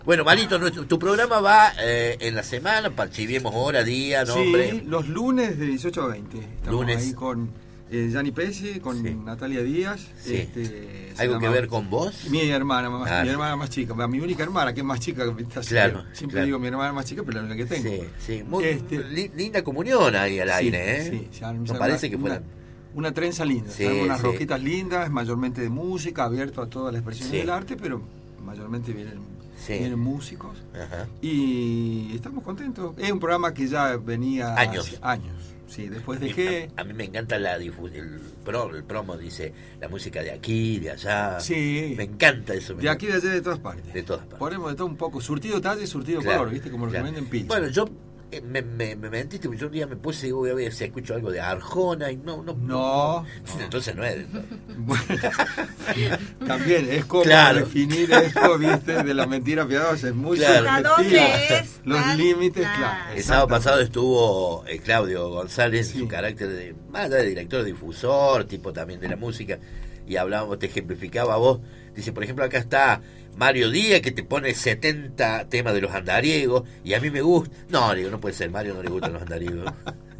Bueno, Marito, tu programa va en la semana, archiviemos hora, día, nombre. Sí, los lunes de 18 a 20. Estamos Lunes. ahí con Gianni Pesci, con Sí. Natalia Díaz. Sí. Se ¿Algo que llama- ver con vos? Mi hermana, Ah. mi hermana más chica, mi única hermana, que es más chica que Claro, siempre claro. digo mi hermana más chica, pero la única que tengo. Sí, sí. Muy Este- linda comunión ahí al Sí, aire, ¿eh? sí, ya No parece que fueran... una trenza linda, Sí, tenemos unas sí. roquitas lindas, mayormente de música, abierto a todas las expresiones Sí. del arte, pero mayormente Sí. vienen músicos. Ajá. Y estamos contentos. Es un programa que ya venía Años. hace años. Sí, después dejé. A mí me encanta el promo, dice la música de aquí, de allá. Sí. Me encanta eso. De aquí, de allá, de todas partes. De todas partes. Ponemos de todo un poco. Surtido talle, surtido Claro, color, ¿viste? Como lo claro. que venden pizza. Bueno, yo me mentiste, porque yo un día me puse y digo, voy a ver si escucho algo de Arjona y no. Entonces no es. Bueno, también es como Claro. definir esto, ¿viste? De la mentira piadosa. Es muy Claro. ¿Hasta subjetiva. dónde es? Los Tal- límites, Claro. claro. El sábado exactamente. pasado estuvo Claudio González en Sí. su carácter de, más allá de director difusor, tipo también de la música, y hablábamos, te ejemplificaba a vos. Dice, por ejemplo, acá está Mario Díaz, que te pone 70 temas de los andariegos, y a mí me gusta. No, digo, no puede ser, Mario no le gustan los andariegos.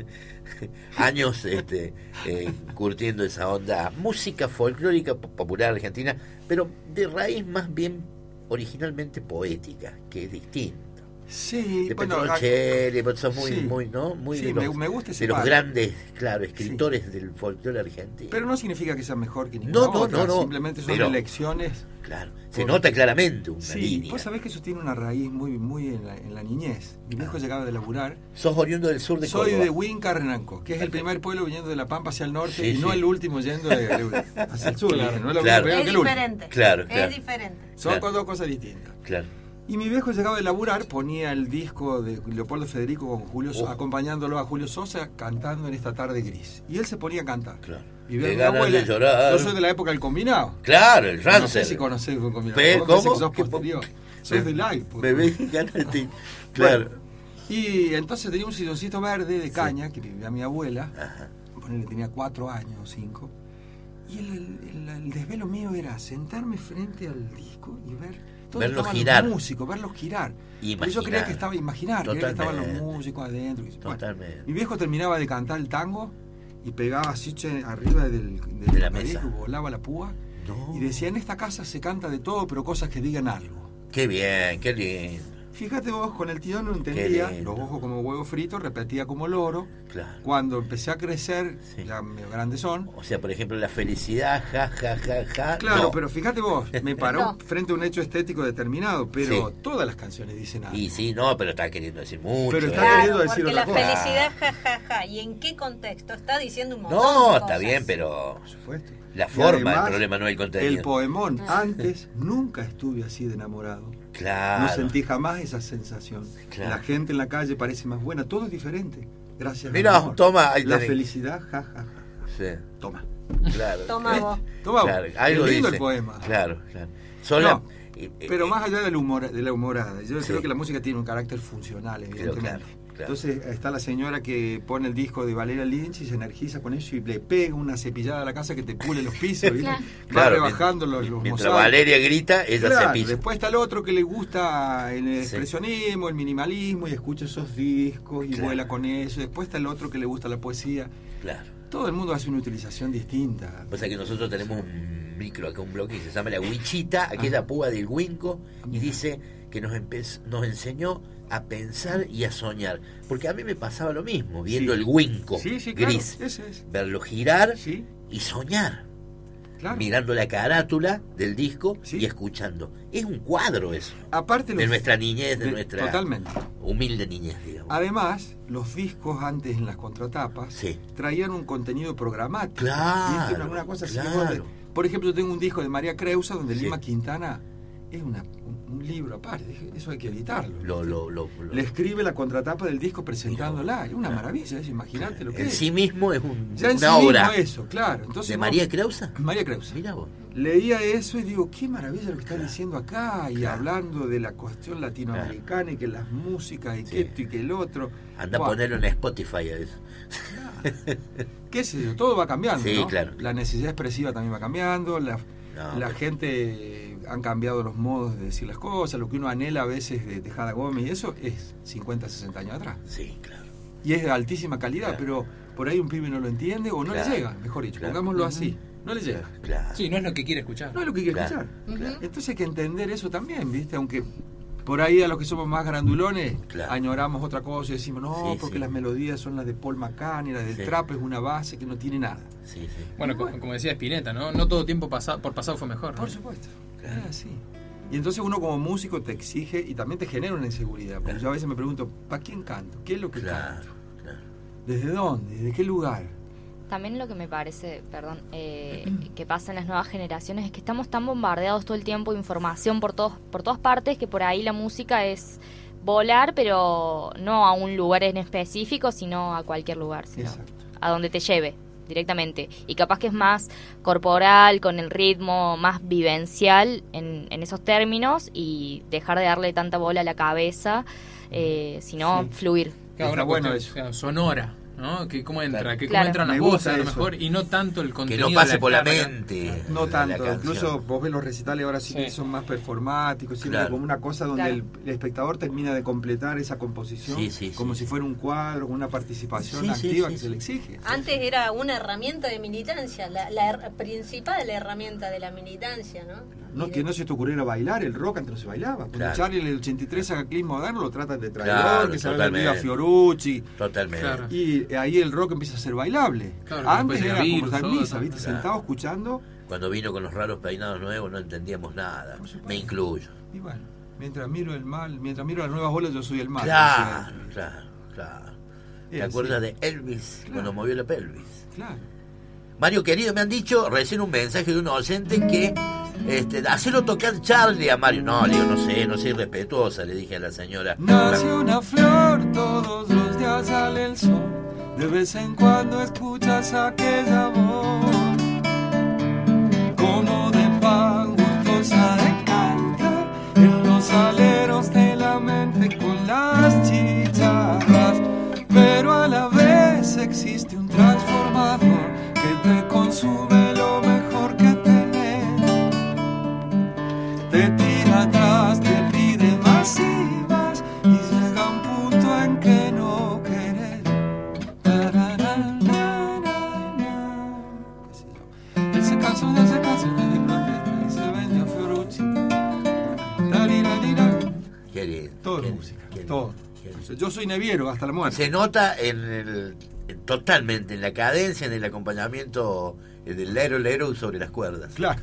Años curtiendo esa onda, música folclórica popular argentina, pero de raíz más bien originalmente poética, que es distinto. Sí, De bueno, Petrocelli, pero son muy, sí. muy, ¿no? Muy Sí, de los, me gusta ese de los palo. grandes, claro, escritores del folclore argentino. Pero no significa que sea mejor que ninguna No, no, otra, no. simplemente son Pero- elecciones. Claro, se Por- nota claramente una Sí, línea. vos sabés que eso tiene una raíz muy en la niñez. Mi viejo llegaba de laburar. Sos oriundo del sur de Soy Córdoba. de Huinca, Renanco, que es el Perfecto. primer pueblo viniendo de La Pampa hacia el norte Sí, y no sí. el último yendo hacia el sur. Claro, No es lo claro. mismo Es que el último. diferente. Claro, claro. Es diferente. Son Claro. dos cosas distintas. Claro. Y mi viejo llegaba de laburar, ponía el disco de Leopoldo Federico con Julio, acompañándolo a Julio Sosa cantando en Esta tarde gris. Y él se ponía a cantar. Claro. Vivía Qué con mi ganas abuela. de llorar. Yo soy de la época del combinado. Claro, el No Rancel. sé si conocés un combinado. Pe- Vos pensés ¿cómo? que sos ¿Qué posterior. Sos de live. pues. Bebé, ganas de... Claro. Y entonces tenía un silloncito verde de caña que vivía mi abuela. Ajá. Ponele, tenía 4 años o 5. Y el desvelo mío era sentarme frente al disco y ver dónde Verlos estaban girar. los músicos, verlos girar. Porque yo Imaginar. creía que estaba imaginar, creía que estaban los Totalmente. músicos adentro. Bueno, Totalmente. mi viejo terminaba de cantar el tango y pegaba así arriba del De la disco, mesa. volaba la púa No. y decía, en esta casa se canta de todo, pero cosas que digan algo. Qué bien, qué lindo. Fíjate vos, con el tío no entendía, Qué lindo. los ojos como huevo frito, repetía como loro. Claro. Cuando empecé a crecer, Sí. ya medio grandes son. O sea, por ejemplo, la felicidad, ja, ja, ja, ja. Claro, no. pero fíjate vos, me paró No. frente a un hecho estético determinado, pero Sí. todas las canciones dicen algo. Y sí, no, pero está queriendo decir mucho. Pero está ¿eh? queriendo Claro, decir porque otra la cosa. felicidad, jajaja. ¿Y en qué contexto? Está diciendo un montón No, de está cosas. bien, pero Por supuesto. la Y forma, además, el problema no es el contenido. El poemón, antes nunca estuve así de enamorado. Claro. No sentí jamás esa sensación. Claro. La gente en la calle parece más buena, todo es diferente. Gracias. Mirá, al amor. toma, ahí La tenés. felicidad, ja, ja, ja. Sí, Toma. claro. Toma vos. Toma, Claro, vos. algo Es lindo dice. el poema. Claro, claro. Son la- No, Pero más allá de la humorada, yo Sí. creo que la música tiene un carácter funcional, evidentemente. claro, claro. Entonces está la señora que pone el disco de Valeria Lynch y se energiza con eso y le pega una cepillada a la casa que te pule los pisos, ¿viste? Claro. Va Claro, rebajando los mientras mosaicos. Valeria grita, ella Claro, se pisa. después está el otro que le gusta el Sí. expresionismo, el minimalismo y escucha esos discos y Claro. vuela con eso. Después está el otro que le gusta la poesía. Claro. Todo el mundo hace una utilización distinta. Pasa que nosotros tenemos un micro acá, un bloque que se llama La Huichita, aquella púa del Huinco, y dice que nos enseñó a pensar y a soñar. Porque a mí me pasaba lo mismo, viendo Sí. el Huinco Sí, claro, gris, ese es. verlo girar Sí, y soñar, claro. mirando la carátula del disco Sí. y escuchando. Es un cuadro eso, Aparte de nuestra niñez, de nuestra Totalmente. humilde niñez, digamos. Además, los discos antes en las contratapas Sí. traían un contenido programático. Claro, Y esto es una cosa así que claro. vos por ejemplo, yo tengo un disco de María Creusa donde Sí. Lima Quintana es un libro aparte. Dije, eso hay que editarlo. Lo- Le escribe la contratapa del disco presentándola. Es una maravilla, es imaginante lo que en es. sí mismo es Ya en sí una mismo obra. eso, claro. Entonces, ¿De vos- María Creusa? María Creusa. Mira vos. Leía eso y digo, qué maravilla lo que están diciendo acá, y Claro. hablando de la cuestión latinoamericana y que las músicas y Sí. que esto y que el otro. Anda a Buah, ponerlo en Spotify a eso. qué sé yo, todo va cambiando, Sí, ¿no? claro. La necesidad expresiva también va cambiando, la No, la pero- gente han cambiado los modos de decir las cosas, lo que uno anhela a veces de Tejada Gómez, y eso es 50, 60 años atrás. Sí, claro. Y es de altísima calidad, Claro. pero por ahí un pibe no lo entiende o no Claro. le llega, mejor dicho, Claro. pongámoslo así, no le llega. Claro. Sí, no es lo que quiere escuchar. No es lo que quiere Claro. escuchar. Claro. Entonces hay que entender eso también, ¿viste? Aunque por ahí a los que somos más grandulones Claro. añoramos otra cosa y decimos, no, Sí, porque sí. las melodías son las de Paul McCartney, las del Sí. trap es una base que no tiene nada. Sí, sí. Bueno, como decía Spinetta, ¿no? No todo tiempo por pasado fue mejor. ¿no? Por supuesto, Claro. es así. Y entonces uno como músico te exige y también te genera una inseguridad. Porque Claro. yo a veces me pregunto, ¿para quién canto? ¿Qué es lo que Claro, canto? claro. ¿Desde dónde? ¿Desde qué lugar? También lo que me parece, que pasa en las nuevas generaciones es que estamos tan bombardeados todo el tiempo de información por todas partes que por ahí la música es volar, pero no a un lugar en específico, sino a cualquier lugar, sino Exacto. a donde te lleve directamente. Y capaz que es más corporal, con el ritmo, más vivencial en esos términos y dejar de darle tanta bola a la cabeza, sino Sí. fluir. Claro, una Está bueno cuestión, eso. claro, sonora, ¿no? Que cómo entra, Claro. que cómo Claro. entran las Me gusta voces a lo eso. mejor y no tanto el Que contenido. no pase de por la carga. mente. No la tanto, canción. incluso vos ves los recitales ahora sí que Sí. son más performáticos, siempre Claro. como una cosa donde Claro. el espectador termina de completar esa composición Sí, sí, como sí. si fuera un cuadro, con una participación Sí, sí, activa sí, que sí. se le exige. Antes era una herramienta de militancia, la principal herramienta de la militancia, ¿no? No, que no se te ocurriera bailar, el rock antes no se bailaba. Cuando Claro. Charlie en el 83 saca Clint Moderno, lo tratan de traidor, Claro, que se había totalmente. vendido a Fiorucci. Totalmente. Claro. Y ahí el rock empieza a ser bailable. Claro, Antes después era llega como Virus, estar todo, misa, todo. ¿viste? Claro. Sentado escuchando. Cuando vino con los raros peinados nuevos no entendíamos nada. Por supuesto. Me incluyo. Y bueno, mientras miro el mal, mientras miro las nuevas olas, yo soy el mal. Claro, O sea, claro, claro. es ¿Te así. acuerdas de Elvis Claro. cuando movió la pelvis? Claro. Mario querido, me han dicho recién un mensaje de un oyente que hacelo tocar Charlie a Mario. No, le digo, no sé, irrespetuosa, le dije a la señora. Nace una flor, todos los días sale el sol. De vez en cuando escuchas aquella voz, como de pan gustosa de cantar en los aleros de la mente con las chicharras. Pero a la vez existe un transformador que te consume lo mejor que tenés. Te tira atrás, te pide más y más, y llega un punto en que no querés. Qué sé yo. Él se cansó de hacer canciones de protesta y se vendió a Fiorucci. Tarirarira. Qué lindo, Todo qué es lindo, música, qué lindo, todo. qué lindo. O sea, yo soy neviero hasta la muerte. Se nota totalmente en la cadencia, en el acompañamiento del lero lero sobre las cuerdas. Claro.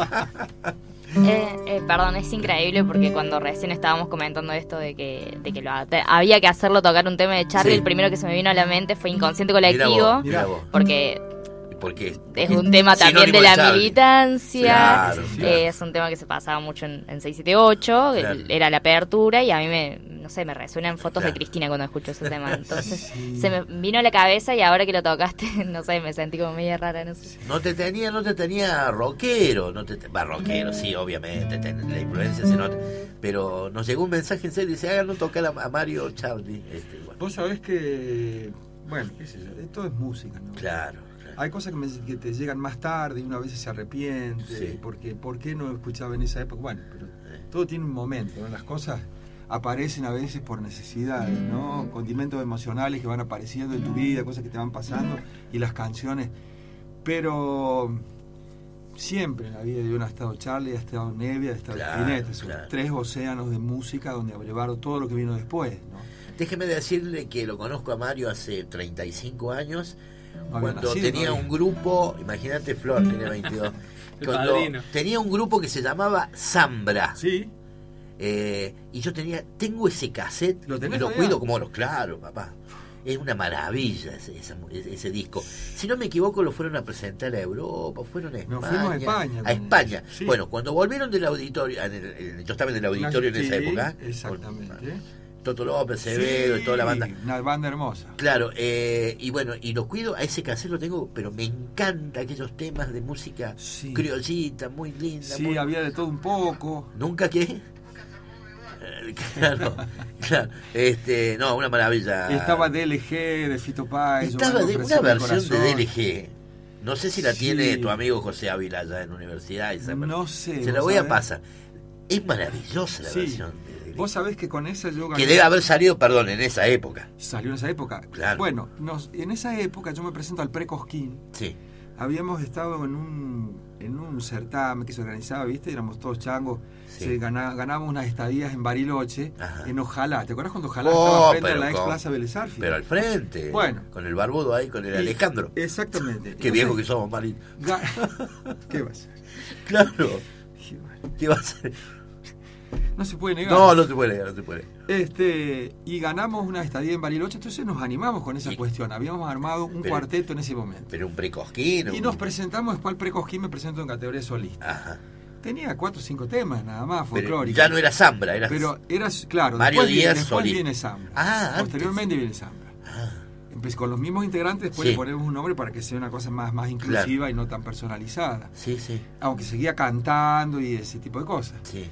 Perdón, es increíble porque cuando recién estábamos comentando esto de que había que hacerlo tocar un tema de Charlie, Sí. el primero que se me vino a la mente fue Inconsciente Mirá Colectivo, vos, mirá vos. porque ¿Por qué? es un tema también Sinónimo de la Charlie. militancia, Claro, claro. es un tema que se pasaba mucho en 678, Claro. era la apertura y a mí me resuenan fotos Claro. de Cristina cuando escucho ese tema, entonces Sí. se me vino a la cabeza y ahora que lo tocaste, no sé, me sentí como media rara, no sé. No te tenía rockero, va rockero, sí, obviamente, la influencia se nota, pero nos llegó un mensaje en serio, dice, háganlo tocar a Mario Charlie. Bueno, Vos sabés que, bueno, qué sé yo, esto es música, ¿no? claro. Hay cosas que te llegan más tarde y una vez se arrepiente, Sí. porque ¿por qué no escuchaba en esa época? Bueno, pero todo tiene un momento, ¿no? Las cosas aparecen a veces por necesidades, ¿no? Condimentos emocionales que van apareciendo en tu vida, cosas que te van pasando y las canciones. Pero siempre en la vida de uno ha estado Charlie, ha estado Nevia, ha estado Claro, Spinetta, son claro. 3 océanos de música donde abrevaron todo lo que vino después, ¿no? Déjeme decirle que lo conozco a Mario hace 35 años, No había cuando nacido tenía todavía. un grupo, imagínate Flor, tenía 22, El cuando padrino. tenía un grupo que se llamaba Zambra. Sí, Y yo tengo ese cassette ¿Lo y tenés lo todavía? cuido como los, claro, papá. Es una maravilla ese disco. Si no me equivoco, lo fueron a presentar a Europa, fueron a España. Nos fuimos a España A con España. ellos, sí. Bueno, cuando volvieron del auditorio, yo estaba en el auditorio en esa Sí, época. exactamente. Con Toto López, Acevedo y toda la banda. Una banda hermosa. Claro, y bueno, y lo cuido, a ese cassette lo tengo, pero me encanta aquellos temas de música Sí. criollita, muy linda. Sí, muy... había de todo un poco. ¿Nunca qué? Claro, claro. No, una maravilla. Estaba DLG, de Fito Páez. Estaba Yo me una ofrecí mi versión de corazón. DLG. No sé si la Sí. tiene tu amigo José Ávila allá en la universidad. No sé. Se la ¿vos voy a sabés? pasar. Es maravillosa la Sí. versión. Vos sabés que con esa yo gané. Que debe haber salido, perdón, en esa época. Salió en esa época. Claro. Bueno, en esa época yo me presento al Pre-Cosquín. Sí. Habíamos estado en un certamen que se organizaba, ¿viste? Éramos todos changos. Sí. Ganábamos unas estadías en Bariloche, Ajá. en Ojalá. ¿Te acuerdas cuando Ojalá Oh, estaba frente a pero la ex con- Plaza Vélez Arfield? Pero al frente. Bueno. Con el barbudo ahí, con el Y- Alejandro. Exactamente. Qué viejo que somos, Marín. ¿Qué va a ser? Claro. Y bueno, ¿Qué va a ser? no se puede negar. No, no se puede, no se puede. Y ganamos una estadía en Bariloche, entonces nos animamos con esa Y- cuestión. Habíamos armado un Pero- cuarteto en ese momento. Pero un precosquín. Y un- nos presentamos, después al Pre-Cosquín me presento en categoría solista. Ajá. Tenía 4 o 5 temas nada más, Pero folclóricos. ya no era Zambra, era. Pero era, claro, Mario después, Díaz después solista. viene Zambra. Ah, antes. Posteriormente viene Zambra. Ah, Empecé con los mismos integrantes, después Sí. le ponemos un nombre para que sea una cosa más inclusiva y no tan personalizada. sí, sí, Aunque seguía cantando y ese tipo de cosas. sí,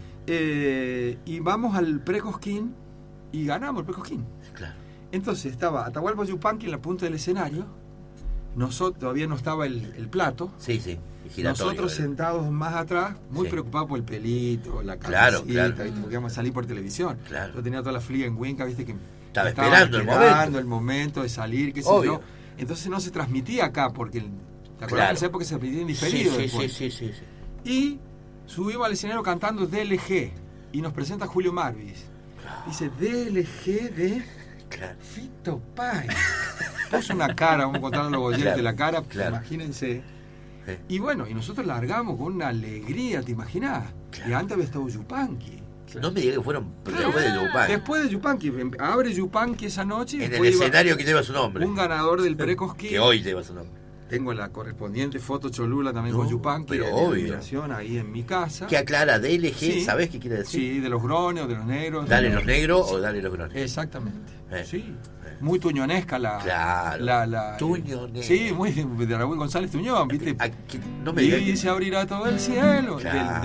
Y vamos al Pre-Cosquín y ganamos el Pre-Cosquín. claro. Entonces estaba Atahualpa Yupanqui en la punta del escenario. Nosotros todavía no estaba el plato. Sí, sí. y giratorio, Nosotros era. sentados más atrás, muy Sí. preocupados por el pelito, la Claro, cabecita, claro. ¿viste? Porque íbamos a salir por televisión. Claro. Yo tenía toda la flia en Huinca, viste que Estaba esperando el momento de salir, qué sé Obvio. yo. Entonces no se transmitía acá porque ¿te acuerdas Claro. que en esa época se transmitía en Sí, diferido sí, después? sí, sí, sí. Y subimos al escenario cantando DLG y nos presenta Julio Marvis. Dice DLG de Claro. Fito Páez. Puso una cara, vamos a contar a los oyentes Claro, la cara, claro. imagínense. Sí. Y bueno, y nosotros largamos con una alegría, ¿te imaginás? Claro. Y antes había estado Yupanqui. No me digas que fueron después de Yupanqui. Después de Yupanqui, abre Yupanqui esa noche. y En el después iba escenario que lleva su nombre. un ganador del Pre-Cosquín. Que hoy lleva su nombre. Tengo la correspondiente foto Cholula también No, con Yupanqui. pero de obvio. iluminación ahí en mi casa. Que aclara DLG, Sí. ¿sabés qué quiere decir? Sí, de los grones o de los negros. Dale los negros o dale los grones. Exactamente. Eh. Sí. Muy tuñonesca la. Claro. la Tuñonesca. Sí, muy de Raúl González Tuñón, ¿viste? No me digas Y que- se abrirá todo el cielo. Claro.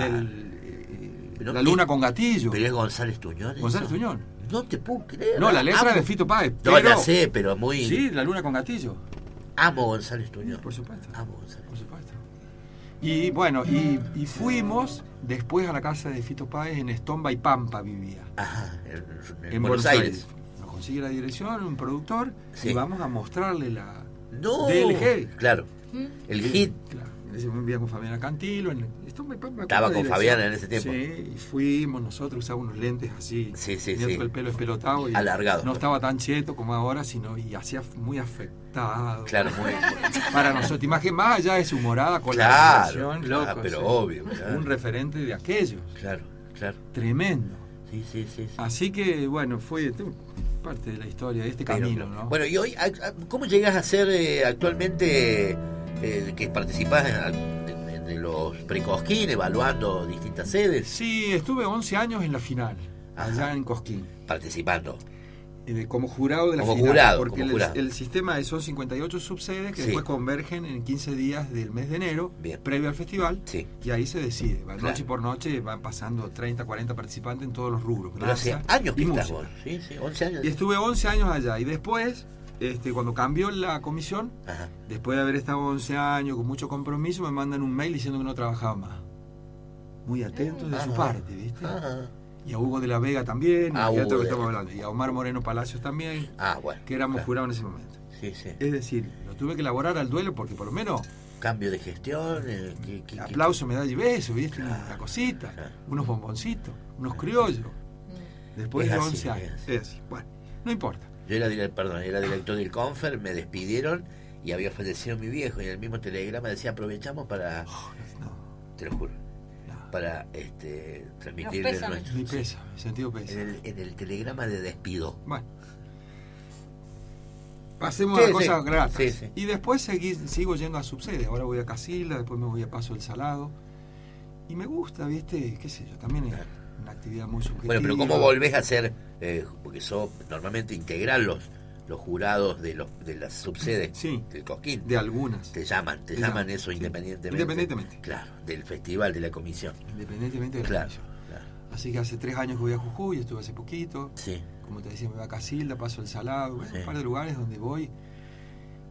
Pero la que- luna con gatillo. Pero es González Tuñón. González eso. Tuñón. No te puedo creer. No, la letra Amo- de Fito Páez. No, Pero, ya sé, pero muy. Sí, la luna con gatillo. Amo González Tuñón. Por supuesto. Amo González. Por supuesto. Y bueno, y fuimos después a la casa de Fito Páez en Estomba y Pampa vivía. Ajá, en En Buenos Aires. Nos consigue la dirección, un productor, Sí. y vamos a mostrarle la No. DLG. Claro. ¿Mm? El hit. Claro, en ese momento vivía con Fabiana Cantilo. En Estomba y Pampa. Estaba la con dirección. Fabiana en ese tiempo. Sí, y fuimos, nosotros usábamos unos lentes así. Sí, sí, tenía sí. todo el pelo espelotado. Y Alargado. No estaba tan cheto como ahora, sino y hacía muy afectado. Claro, muy. Para nosotros, imagen más allá de su morada con la Claro. relación, loco, Ah, pero sí. obvio. Claro. un referente de aquellos. Claro, claro. Tremendo. Sí, sí, sí. sí. Así que, bueno, fue parte de la historia de este camino, Pero, ¿no? Bueno, y hoy, ¿cómo llegas a ser actualmente que participás en los Precosquín, evaluando distintas sedes? Sí, estuve 11 años en la final, allá Ajá. en Cosquín, Participando. como jurado de la Como final. jurado, porque como jurado. el sistema son 58 subsedes que Sí. después convergen en 15 días del mes de enero, Bien. previo al festival, Sí. y ahí se decide. Claro. Noche por noche van pasando 30, 40 participantes en todos los rubros. Pero hace danza años que y estás música. vos. Sí, sí, 11 años. Y estuve 11 años allá, y después, cuando cambió la comisión, Ajá. después de haber estado 11 años con mucho compromiso, me mandan un mail diciendo que no trabajaba más. Muy atentos de su Ajá. parte, ¿viste? Ajá. Y a Hugo de la Vega también, A y a Hugo otro que de- estamos hablando, y a Omar Moreno Palacios también, Ah, bueno. que éramos claro. jurados en ese momento. Sí, sí. Es decir, lo tuve que elaborar al duelo porque por lo menos Cambio de gestión. aplauso, medalla y beso, ¿viste? Claro, Una cosita, claro. unos bomboncitos, unos criollos. Después Es de así, 11 años. es así. Es así. Bueno, no importa. Yo era, era director del Confer, me despidieron y había fallecido mi viejo. Y en el mismo telegrama decía, aprovechamos para, No, te lo juro, no. para transmitirle Los pésames. Ni nuestro... pesa, mi sentido pesa. En el telegrama de despido. Bueno. Pasemos Sí, a cosas sí. gratas. Sí, sí. Y después sigo yendo a subsede. Ahora voy a Casilda, después me voy a Paso del Salado. Y me gusta, ¿viste? ¿Qué sé yo? También es una actividad muy subjetiva. Bueno, pero ¿cómo volvés a hacer? Porque normalmente integrar los jurados de las subsedes Sí. del Cosquín. De algunas. Te llaman eso sí. independientemente. Independientemente. Claro, del festival, de la comisión. Independientemente de la Claro, comisión. claro. Así que hace 3 años que voy a Jujuy, estuve hace poquito. Sí, Como te decía, me voy a Casilda, Paso del Salado. Bueno, Sí. un par de lugares donde voy.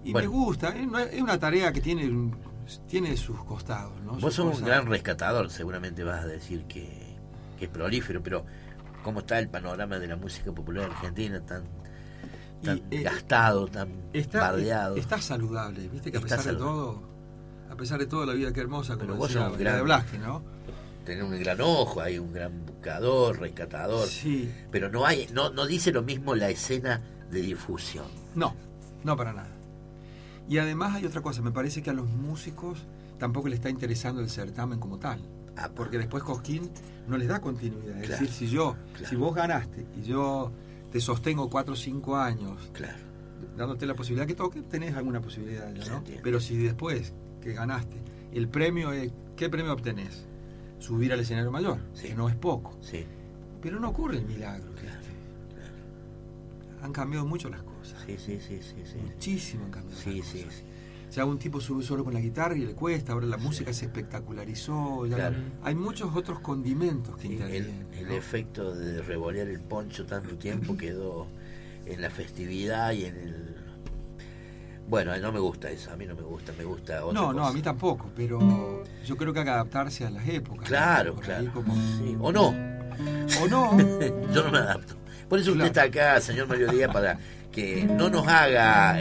Y Bueno. me gusta, es una tarea que tiene sus costados, ¿no? Vos Sus sos un cosas. gran rescatador, seguramente vas a decir que es prolífero, pero ¿cómo está el panorama de la música popular argentina tan gastado, tan bardeado? Está saludable, viste que a pesar de todo la vida que hermosa, Pero como vos decía sos un la de gran- Blasque, ¿no? Tener un gran ojo, hay un gran buscador, rescatador, Sí. pero no dice lo mismo la escena de difusión. No para nada. Y además hay otra cosa, me parece que a los músicos tampoco les está interesando el certamen como tal. Porque después Cosquín no les da continuidad. Es Claro, decir, claro. si vos ganaste y yo te sostengo 4 o 5 años, Claro. dándote la posibilidad que toque, tenés alguna posibilidad ya, Se ¿no? entiende. Pero si después que ganaste, el premio es, ¿qué premio obtenés? Subir al escenario mayor, Sí. que no es poco. Sí, Pero no ocurre el milagro. claro, ¿viste? claro. Han cambiado mucho las cosas. Sí. Muchísimo han cambiado Sí, las sí, cosas. sí. Ya un tipo sube solo con la guitarra y le cuesta, ahora la música se espectacularizó, ya Claro. hay muchos otros condimentos que Sí, intervienen. el ¿no? efecto de revolear el poncho tanto tiempo quedó en la festividad y en el... Bueno, no me gusta eso, a mí no me gusta otra No, cosa. a mí tampoco, pero yo creo que hay que adaptarse a las épocas. Claro, ¿no? Por claro. ahí como- Sí, o no, O no. yo no me adapto. Por eso usted Claro. está acá, señor Mario Díaz, para que no nos haga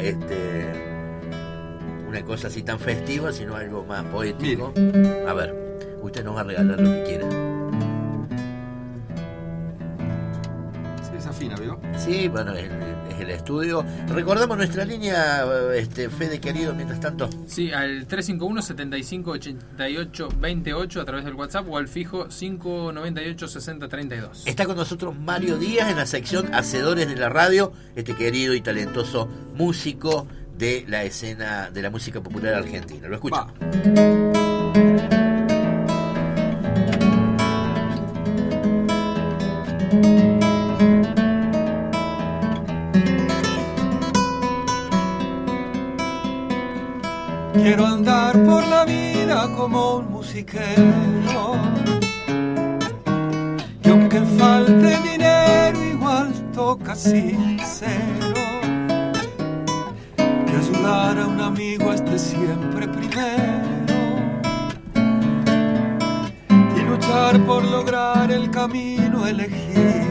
una cosa así tan festiva, sino algo más poético. A ver, usted nos va a regalar lo que quiera. Se desafina, ¿vio? Sí, bueno, es el estudio. Recordamos nuestra línea, Fede querido, mientras tanto. Sí, al 351-75-88-28 a través del WhatsApp o al fijo 598-60-32. Está con nosotros Mario Díaz en la sección Hacedores de la Radio, este querido y talentoso músico de la escena de la música popular argentina. Lo escucho. Va. Quiero andar por la vida como un musiquero, y aunque falte dinero igual toca sincero, que ayudar a un amigo esté siempre primero, y luchar por lograr el camino elegido.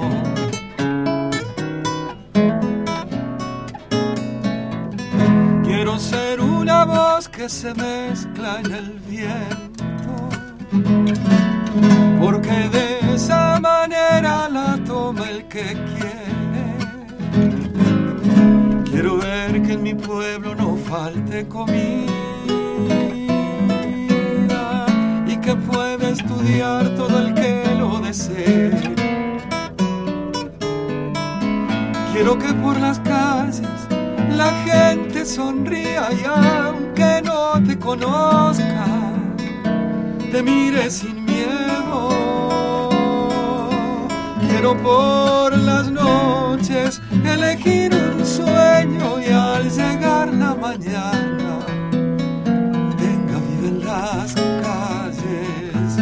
Quiero ser una voz que se mezcla en el viento, porque de esa manera la toma el que quiere. Quiero ver que en mi pueblo no falte comida y que pueda estudiar todo el que lo desee. Quiero que por las calles la gente sonría y aunque no te conozca, te mire sin miedo. Quiero por las noches elegir un sueño y al llegar la mañana tenga vida en las calles.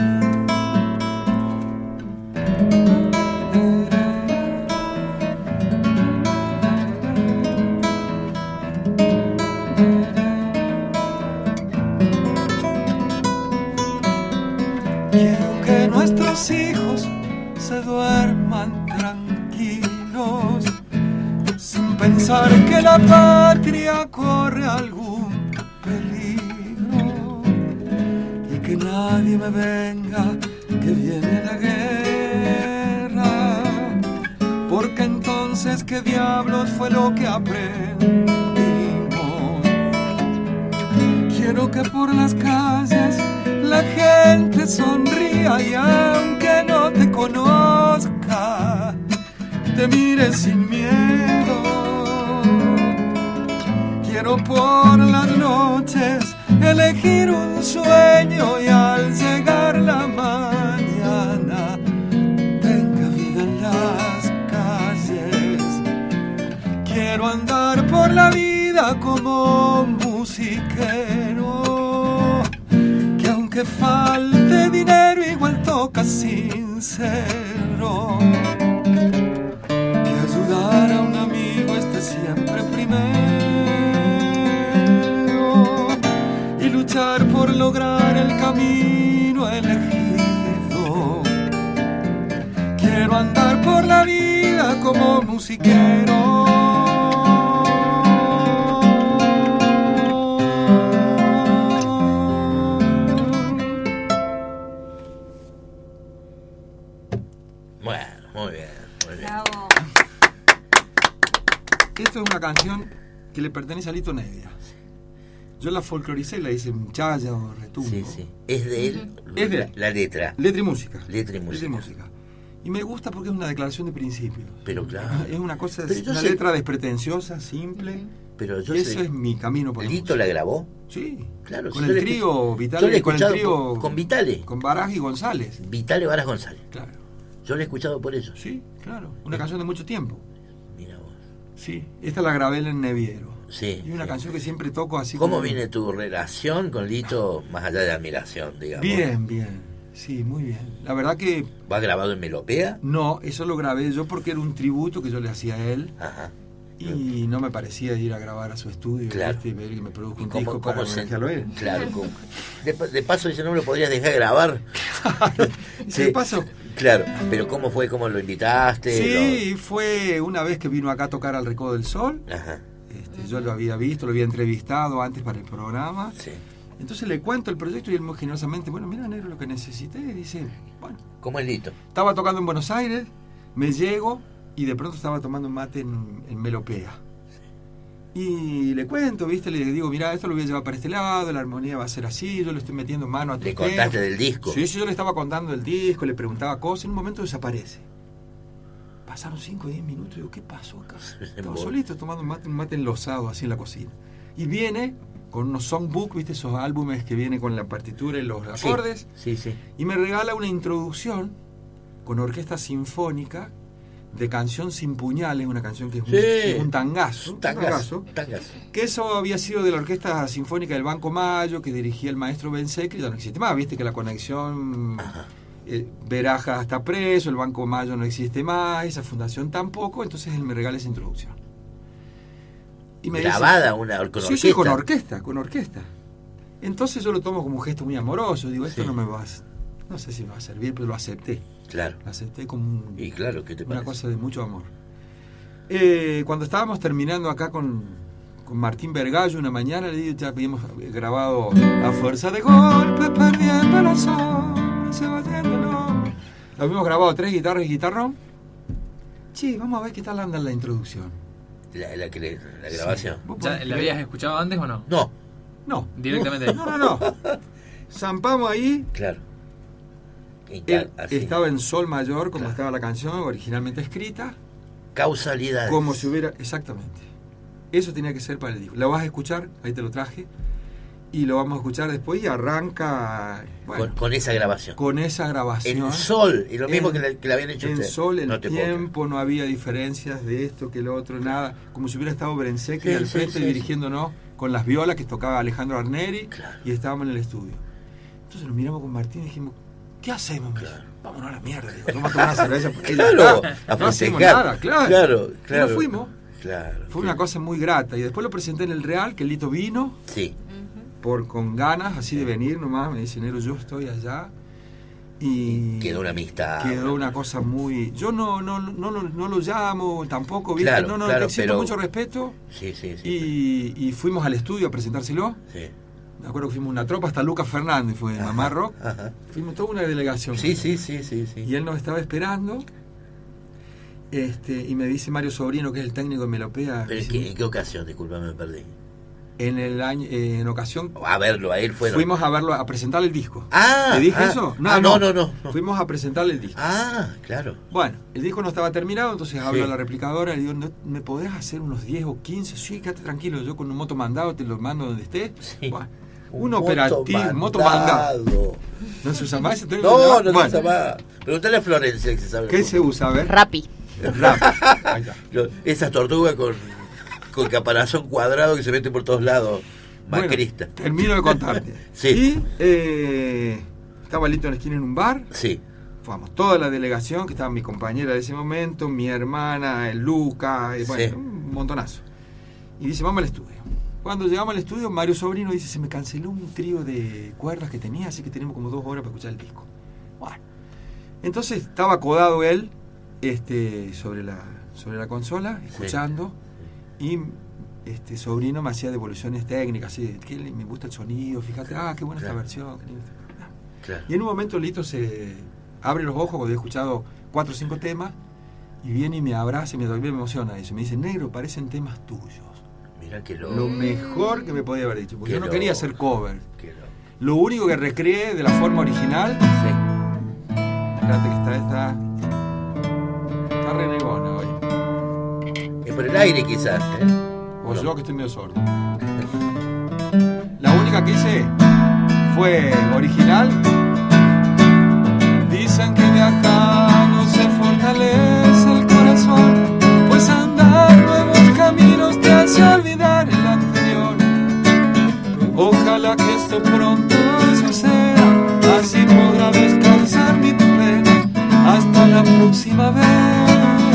Quiero que nuestros hijos se duerman tranquilos, sin pensar que la patria corre algún peligro, y que nadie me venga que viene la guerra, porque entonces qué diablos fue lo que aprendimos. Quiero que por las calles la gente sonría y aunque no te conozca, te mire sin miedo. Quiero por las noches elegir un sueño y al llegar la mañana tenga vida en las calles. Quiero andar por la vida como musiquero, que aunque falte dinero igual toca sincero, que ayudar a un amigo esté siempre primero, camino elegido. Quiero andar por la vida como musiquero. Bueno, muy bien, muy bien. Bravo. Esto es una canción que le pertenece a Lito Nevia. Yo la folcloricé y la hice muchacha o retumbo. Sí, sí. Es de él, Es de él. la letra. Letra y música. Letra y música. Y me gusta porque es una declaración de principios. Pero claro. Es una cosa, Pero es yo una sé- letra despretensiosa, simple. Pero yo Y eso sé, es mi camino por la ¿Lito la grabó? Sí, Claro, con sí, yo el le trío yo le he Vitale, con el escuchado trío con Vitale. con Baraj y González. Vitale Varas González. Claro, Yo la he escuchado por eso. sí, claro, una canción de mucho tiempo. Mira vos. Sí, esta la grabé en Neviero. Sí. Y una sí. canción que siempre toco así. ¿Cómo como- viene tu relación con Lito más allá de admiración, digamos? Bien, bien. Sí, muy bien. La verdad que ¿Va grabado en Melopea? no, eso lo grabé yo porque era un tributo que yo le hacía a él. Ajá. Y no me parecía ir a grabar a su estudio, Claro. ¿viste? Y ver que me produzca ¿Y un disco para se- homenajearlo a él. Claro, de paso dice, no me lo podrías dejar grabar. Y Sí. de paso, Claro, pero ¿cómo fue? ¿Cómo lo invitaste? sí, fue una vez que vino acá a tocar al Recodo del Sol. Ajá, Yo lo había visto, lo había entrevistado antes para el programa. sí. Entonces le cuento el proyecto y él muy generosamente, bueno, mira, negro, lo que necesité. Y dice, bueno, ¿Cómo es Lito? estaba tocando en Buenos Aires, me llego y de pronto estaba tomando un mate en Melopea. Y le cuento, ¿viste? Le digo, mira, esto lo voy a llevar para este lado, la armonía va a ser así, yo le estoy metiendo mano a tu ¿Le contaste del disco? Sí, sí, yo le estaba contando del disco, le preguntaba cosas, en un momento desaparece. Pasaron 5 o 10 minutos, digo, ¿qué pasó acá? Estaba solito tomando un mate enlosado así en la cocina. Y viene con unos songbook, ¿viste? Esos álbumes que vienen con la partitura y los Sí, acordes. sí, sí. Y me regala una introducción con orquesta sinfónica de Canción sin puñales, una canción que es Sí. es un tangazo. Un tangazo. Que eso había sido de la Orquesta Sinfónica del Banco Mayo, que dirigía el maestro Bensecchi, ya no existe más, viste que la conexión Ajá. Beraja está preso, el Banco Mayo no existe más, esa fundación tampoco, entonces él me regala esa introducción. Y me Grabada con dice, orquesta. sí, con orquesta. Entonces yo lo tomo como un gesto muy amoroso, digo, esto Sí. no me va a, no sé si me va a servir, pero lo acepté. Claro. Lo acepté como un, Y claro, ¿qué te una parece? cosa de mucho amor. Cuando estábamos terminando acá con Martín Vergallo una mañana, le digo, ya habíamos grabado A fuerza de golpes perdiendo el sol, se va yendo el hombre. Lo habíamos grabado 3 guitarras y guitarrón. Sí, vamos a ver qué tal anda la introducción. La grabación. Sí. ¿Vos ¿Ya podés la creer? habías escuchado antes o no? No, No. Directamente. No. Zampamos ahí. claro. Él Así. estaba en sol mayor, como Claro. estaba la canción originalmente escrita. Causalidades. Como si hubiera, exactamente. Eso tenía que ser para el disco. Lo vas a escuchar, ahí te lo traje, y lo vamos a escuchar después y arranca bueno, Con esa grabación. con esa grabación. En sol, y lo mismo En- que la habían hecho En ustedes. sol, el No te puedo tiempo, no había diferencias de esto que lo otro, nada. Como si hubiera estado Brenseck Sí, al sí, frente sí, dirigiéndonos con las violas que tocaba Alejandro Arneri, Claro. y estábamos en el estudio. Entonces nos miramos con Martín y dijimos, ¿qué hacemos? Me dice, vámonos a la mierda. Digo, vamos a tomar una cerveza porque ya Claro, está. a No hacemos festejar. nada, claro. Claro, Y claro. nos fuimos. Claro. Fue una cosa muy grata. Y después lo presenté en el Real, que el Lito vino Sí, con ganas así de venir nomás. Me dice, Nero, yo estoy allá. Y quedó una amistad. quedó una cosa muy... Yo no lo llamo tampoco, ¿viste? Claro, no, claro, le exijo pero- mucho respeto. Sí, sí, sí. Y fuimos al estudio a presentárselo. Sí. Me acuerdo que fuimos una tropa, hasta Lucas Fernández fue Ajá, Mamá Rock. ajá. Fuimos toda una delegación. Sí, sí, sí, sí, sí. Y él nos estaba esperando. Y me dice Mario Sobrino, que es el técnico de Melopea. ¿Pero en qué ocasión? Disculpame, me perdí. En el año, en ocasión A verlo, a él fueron. fuimos a verlo, a presentarle el disco. Ah, ¿Le dije ah, eso? no. Fuimos a presentarle el disco. Ah, claro. Bueno, el disco no estaba terminado, entonces hablo Sí. a la replicadora y le digo, ¿no me podés hacer unos 10 o 15? Sí, quédate tranquilo, yo con un moto mandado te lo mando donde estés. Sí. Bueno, un operativo, moto mandado. ¿No se usa más ese término? No, no Bueno, se usa más. Pregúntale a Florencia que se sabe. ¿Qué se usa? A ver. Rappi. Rap. Ahí está. Esas tortugas con caparazón cuadrado que se meten por todos lados. Bueno, Macrista. termino de contarte. Sí. Y estaba Lito en la esquina en un bar. Sí. Fuimos toda la delegación, que estaba mi compañera de ese momento, mi hermana, el Luca, bueno, Sí. un montonazo. Y dice, vamos al estudio. Cuando llegamos al estudio, Mario Sobrino dice, se me canceló un trío de cuerdas que tenía, así que tenemos como 2 horas para escuchar el disco. Bueno, entonces estaba acodado él sobre la consola, escuchando, y Sobrino me hacía devoluciones técnicas, así, que me gusta el sonido, fíjate, qué buena esta versión. Claro. Y en un momento Lito se abre los ojos cuando he escuchado 4 o 5 temas, y viene y me abraza y me emociona eso. Me dice, negro, parecen temas tuyos. Mirá que Lo mejor que me podía haber dicho, porque yo no quería hacer cover. Lo Lo único que recreé de la forma original, sí. fíjate que está renegona hoy. Es por el aire quizás, O yo que estoy medio sordo. La única que hice fue original. Dicen que viajando se fortalece el corazón, pues andar nuevos caminos te hace olvidar el anterior. Ojalá que esto pronto suceda, así podrá descansar mi pena hasta la próxima vez.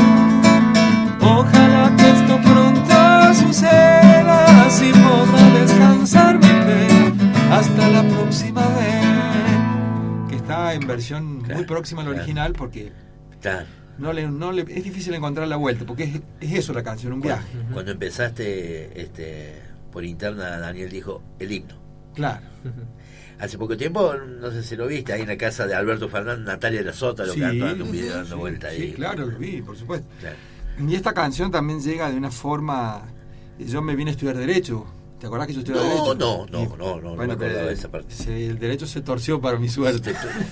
Ojalá que esto pronto suceda, así podrá descansar mi pena hasta la próxima vez. Que está en versión muy próxima al original, porque no le es difícil encontrar la vuelta, porque es eso la canción, un viaje. Cuando empezaste por interna, Daniel dijo el himno. Claro. Hace poco tiempo, no sé si lo viste, ahí en la casa de Alberto Fernández, Natalia de la Sota, lo cantando un video dando vuelta ahí. Sí, claro, lo vi, por supuesto. Claro. Y esta canción también llega de una forma. Yo me vine a estudiar Derecho. ¿Te acordás que yo estudiaba Derecho? No me acordaba de esa parte. El Derecho se torció para mi suerte.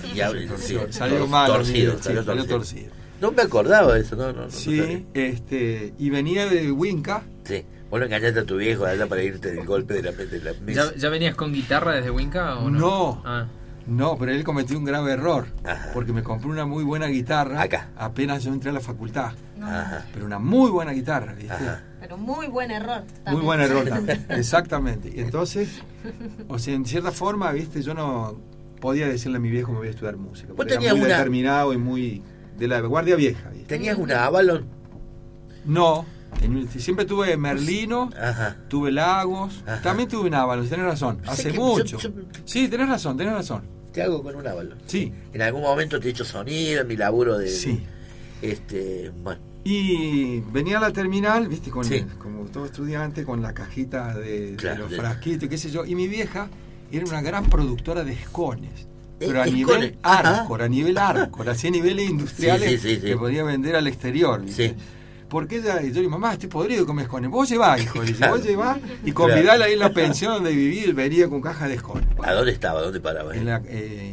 Salió mal. Salió torcido. No me acordaba de eso, no. Sí, y venía de Winca. Sí. Vos lo engañaste a tu viejo allá para irte del golpe de la mesa. ¿Ya venías con guitarra desde Winca o no? No, pero él cometió un grave error. Ajá. Porque me compré una muy buena guitarra. Acá. Apenas yo entré a la facultad. No. Ajá. Pero una muy buena guitarra, ¿viste? Ajá. Pero muy buen error también. Muy buen error también. Exactamente. Y entonces, o sea, en cierta forma, ¿viste? Yo no podía decirle a mi viejo que me voy a estudiar música. ¿Vos Porque era tenías muy una... determinado y muy de la guardia vieja, ¿viste? ¿Tenías una Avalon? No. Siempre tuve Merlino, Ajá. tuve Lagos, Ajá. también tuve una Avalon, tenés razón, hace mucho. Sí, tenés razón. Te hago con un Avalon. Sí. En algún momento te he hecho sonido en mi laburo de... Sí. Bueno. Y venía a la terminal, viste, Sí. como todo estudiante, con la cajita de los de- frasquitos, qué sé yo. Y mi vieja era una gran productora de escones. Pero a Escones, nivel ajá. Hardcore, hacía niveles industriales Sí. que podía vender al exterior, ¿viste? Sí. Porque yo le digo, mamá, estoy podrido de comer escones. Vos llevá, hijo, le dice, Claro. vos llevá y convidala ahí en la pensión donde viví, él venía con caja de escones. ¿A dónde estaba? ¿Dónde paraba? En la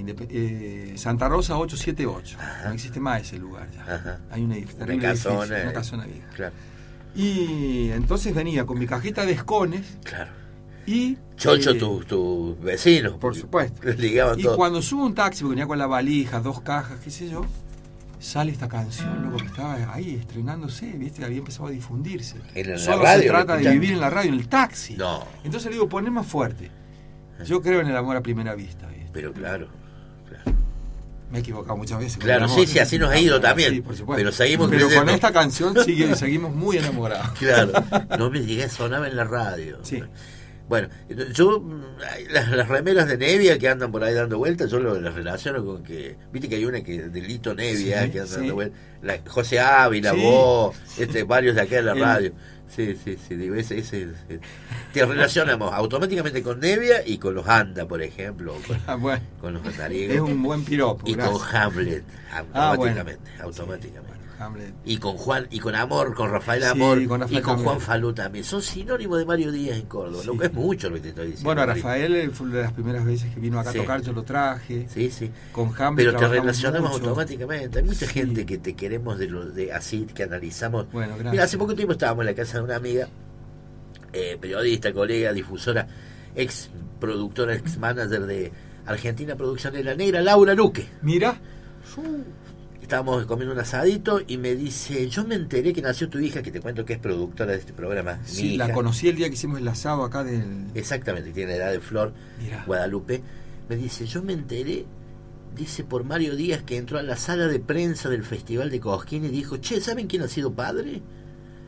Santa Rosa 878. Ajá. No existe más ese lugar ya. Ajá. Hay una Una casona vieja. Claro. Y entonces venía con mi cajita de escones Claro. y... Chocho, tus vecinos. Por supuesto. Les ligaban Y todo. cuando subo un taxi, porque venía con la valija, 2 cajas, qué sé yo, sale esta canción, loco, que estaba ahí estrenándose, ¿viste? Había empezado a difundirse. ¿En la Solo radio, se trata de escuchando? vivir en la radio, en el taxi. No. Entonces le digo, poné más fuerte. Yo creo en el amor a primera vista, ¿viste? Pero claro. Me he equivocado muchas veces. con Claro, el amor. sí, así nos ha ido también. Sí, por supuesto. Pero seguimos Pero con creyendo. esta canción seguimos muy enamorados. Claro. No me digas, sonaba en la radio. Sí. Bueno, yo las remeras de Nevia que andan por ahí dando vueltas, yo las relaciono con que, viste que hay una que de Lito Nevia Sí, que anda sí. dando vueltas, José Ávila, Sí. vos, varios de acá en la El- radio. Sí, digo, ese te relacionamos automáticamente con Nevia y con los Anda, por ejemplo, o Bueno, con los es andariegos un buen piropo. y gracias. con Hamlet, automáticamente. Bueno, Hamlet. Y con Juan, y con Amor, con Rafael Sí, Amor, con Rafael y con también. Juan Falú también. Son sinónimos de Mario Díaz en Córdoba. Sí. Lo que es mucho lo que te estoy diciendo. Bueno, a Marito. Rafael fue una de las primeras veces que vino acá Sí. a tocar, yo lo traje. Sí. Con Hamlet Pero te trabajamos relacionamos mucho. automáticamente. Hay mucha Sí. gente que te queremos de así, que analizamos. Bueno, gracias. Mira, hace poco tiempo estábamos en la casa de una amiga, periodista, colega, difusora, ex productora, ex manager de Argentina Producción de La Negra, Laura Luque. Mira, Estábamos comiendo un asadito y me dice, yo me enteré que nació tu hija, que te cuento que es productora de este programa. Mi sí, hija. la conocí el día que hicimos el asado acá del... Exactamente, tiene la edad de Flor, Mirá. Guadalupe. Me dice, yo me enteré, dice, por Mario Díaz, que entró a la sala de prensa del Festival de Cosquín y dijo, che, ¿saben quién ha sido padre?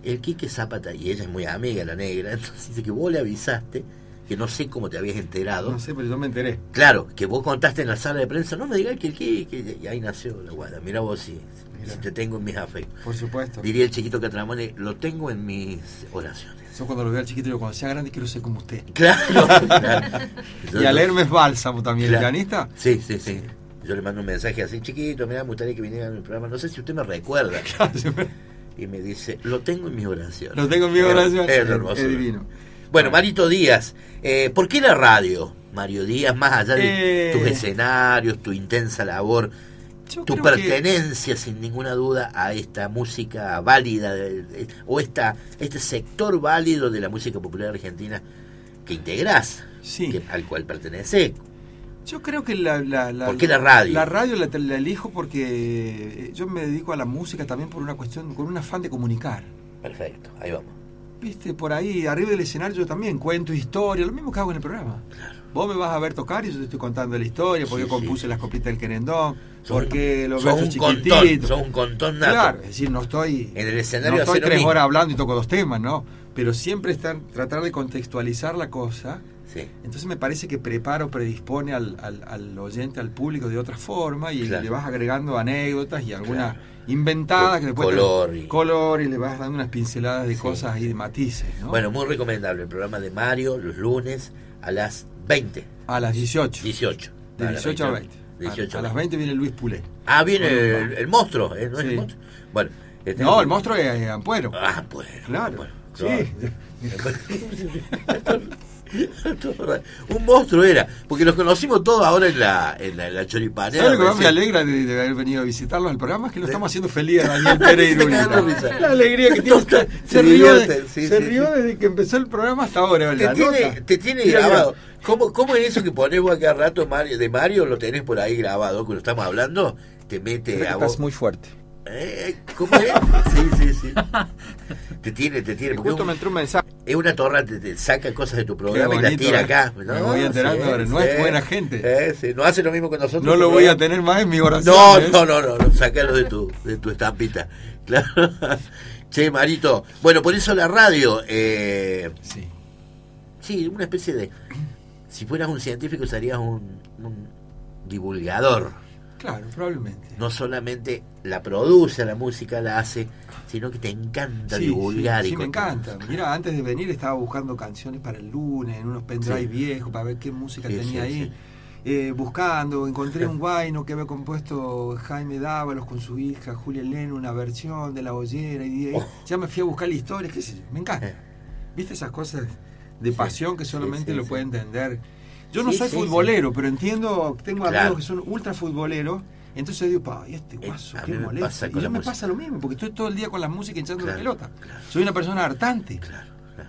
el Quique Zapata, y ella es muy amiga, la negra, entonces dice que vos le avisaste, que no sé cómo te habías enterado. No sé, pero yo me enteré. Claro, que vos contaste en la sala de prensa, no me digas que el Quique, y ahí nació la guada. Mira vos si te tengo en mis afectos. Por supuesto. Diría el chiquito Catramone, lo tengo en mis oraciones. Yo cuando lo veo al chiquito, digo, cuando sea grande quiero ser como usted. Claro, claro. Y al Hermes Bálsamo también, Claro. ¿el pianista? Sí. Yo le mando un mensaje así, chiquito, me gustaría que viniera a mi programa, no sé si usted me recuerda. Y me dice, lo tengo en mis oraciones. Lo tengo en mis oraciones. Es hermoso. Es divino. Bueno, Marito Díaz, ¿por qué la radio, Mario Díaz, más allá de tus escenarios, tu intensa labor, Yo tu creo pertenencia sin ninguna duda a esta música válida, o este sector válido de la música popular argentina que integrás, Sí. al cual pertenecés? Yo creo que ¿Por qué la radio? La radio la elijo porque yo me dedico a la música también por una cuestión, con un afán de comunicar. Perfecto, ahí vamos. Viste, por ahí, arriba del escenario yo también cuento historia, lo mismo que hago en el programa. Claro. Vos me vas a ver tocar y yo te estoy contando la historia, porque Sí, yo compuse sí. las copitas del querendón, Sos porque los sos besos un contón, chiquititos. sos un contón nato. Claro, es decir, no estoy En el escenario no estoy hace lo 3 mismo. horas hablando y toco 2 temas, ¿no? Pero siempre tratar de contextualizar la cosa. Sí. Entonces me parece que predispone al oyente, al público de otra forma, y Claro. le vas agregando anécdotas y alguna Claro. inventada que después Color y le vas dando unas pinceladas de Sí. cosas ahí, de matices, ¿no? Bueno, muy recomendable el programa de Mario los lunes a las 20. A las 18. 18. De 18 a 20. 18 A las 20 viene Luis Pulé. Ah, viene Bueno, el monstruo, ¿no es Sí. el monstruo? Bueno. No, el monstruo es Ampuero. Ah, pues. Claro. Bueno, Sí. Un monstruo era, porque los conocimos todos ahora en la choripanera. ¿Sabes lo que más me recién. alegra de haber venido a visitarlos al programa? Es que lo estamos haciendo feliz a Daniel Pérez y Está cagando Irún. risa. La alegría que tiene. Total, Se se rió, divierte, sí, se sí, rió sí. desde que empezó el programa hasta ahora. Te tiene Mira, grabado. ¿Cómo es eso que ponemos acá rato de Mario? Lo tenés por ahí grabado cuando estamos hablando. Te mete Creo que a vos. estás muy fuerte. ¿Cómo es? Sí. Te tiene. Porque Justo me entró un mensaje. es una torra, te saca cosas de tu programa Qué y las bonito, tira ¿eh? acá. Me voy enterando ahora, no es buena gente. Sí. No hace lo mismo con nosotros. No lo pero- voy a tener más en mi oración. No, sácalo de tu estampita. Claro. Che, Marito. Bueno, por eso la radio. Sí. Sí, una especie de. Si fueras un científico, serías un divulgador. Claro, probablemente. No solamente la produce, la música la hace, sino que te encanta divulgar. Sí, y me contar. encanta. Mira, antes de venir estaba buscando canciones para el lunes en unos pendrive Sí. viejos para ver qué música Sí, tenía sí, ahí. Buscando, encontré un guayno que había compuesto Jaime Dávalos con su hija Julia Elena, una versión de La Bollera, y ya me fui a buscar la historia, qué sé yo, me encanta. ¿Viste esas cosas de pasión que solamente sí, lo sí. puede entender? Yo no Sí, soy sí, futbolero, pero entiendo, tengo Claro. amigos que son ultra futboleros, entonces digo, y este guaso, a qué mí me molesto. pasa Y con yo la me música. pasa lo mismo, porque estoy todo el día con la música hinchando la Claro, pelota. claro. Soy una persona hartante. Claro.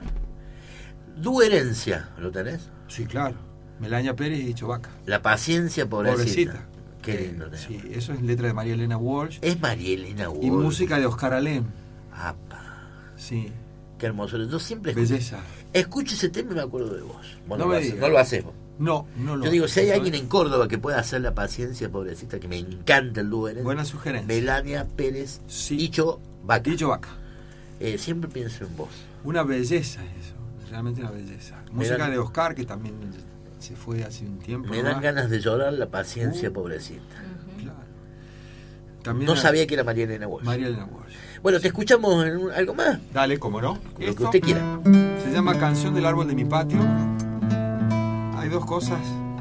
Duherencia, ¿lo tenés? Sí, claro. Melaña Pérez y Chovaca. La paciencia, pobrecita. Pobrecita. Qué lindo. Sí, eso es letra de María Elena Walsh Es María Elena y Walsh. música de Oscar Alem. Apa, Sí, qué hermoso. Yo siempre escucho, belleza. escucho ese tema y me acuerdo de vos. Vos No no, me lo haces, digas. no lo haces vos. No lo Yo digo, si hay ¿sabes? alguien en Córdoba que pueda hacer la paciencia, pobrecita, que me encanta el duherencia. Buena sugerencia. Melania Pérez Sí. y Chovaca. Y Chovaca. Siempre pienso en vos. Una belleza eso, realmente una belleza. Música dan- de Oscar, que también se fue hace un tiempo. Me dan nomás. ganas de llorar la paciencia, Uh. pobrecita. Claro. También No sabía que era María Elena Walsh. María Elena Walsh. Bueno, te escuchamos en algo más, Dale, cómo no. lo que Esto usted quiera. se llama Canción del Árbol de mi Patio. Hay dos cosas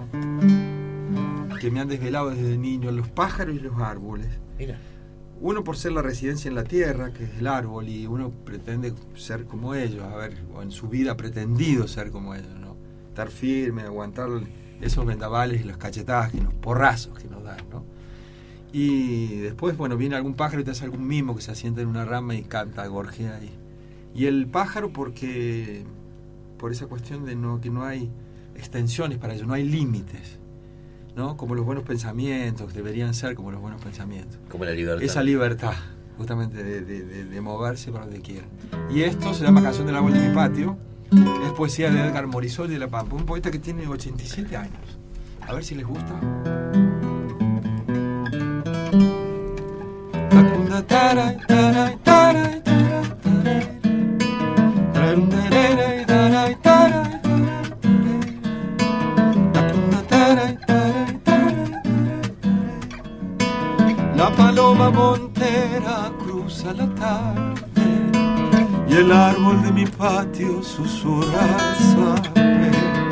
que me han desvelado desde niño, los pájaros y los árboles. Mira. Uno por ser la residencia en la tierra, que es el árbol, y uno pretende ser como ellos, o en su vida ha pretendido ser como ellos, ¿no? Estar firme, aguantar esos vendavales y las cachetadas, los porrazos que nos dan, ¿no? Y después, bueno, viene algún pájaro y te hace algún mimo que se asienta en una rama y canta, gorjea ahí. Y el pájaro por esa cuestión de que no hay extensiones para ello, no hay límites, ¿no? Como los buenos pensamientos, deberían ser como los buenos pensamientos. Como la libertad. Esa libertad, justamente, de moverse para donde quiera. Y esto se llama Canción del Árbol de mi Patio, es poesía de Edgar Morisot de La Pampa, un poeta que tiene 87 años. A ver si les gusta. tarde y el árbol de mi patio susurra suave.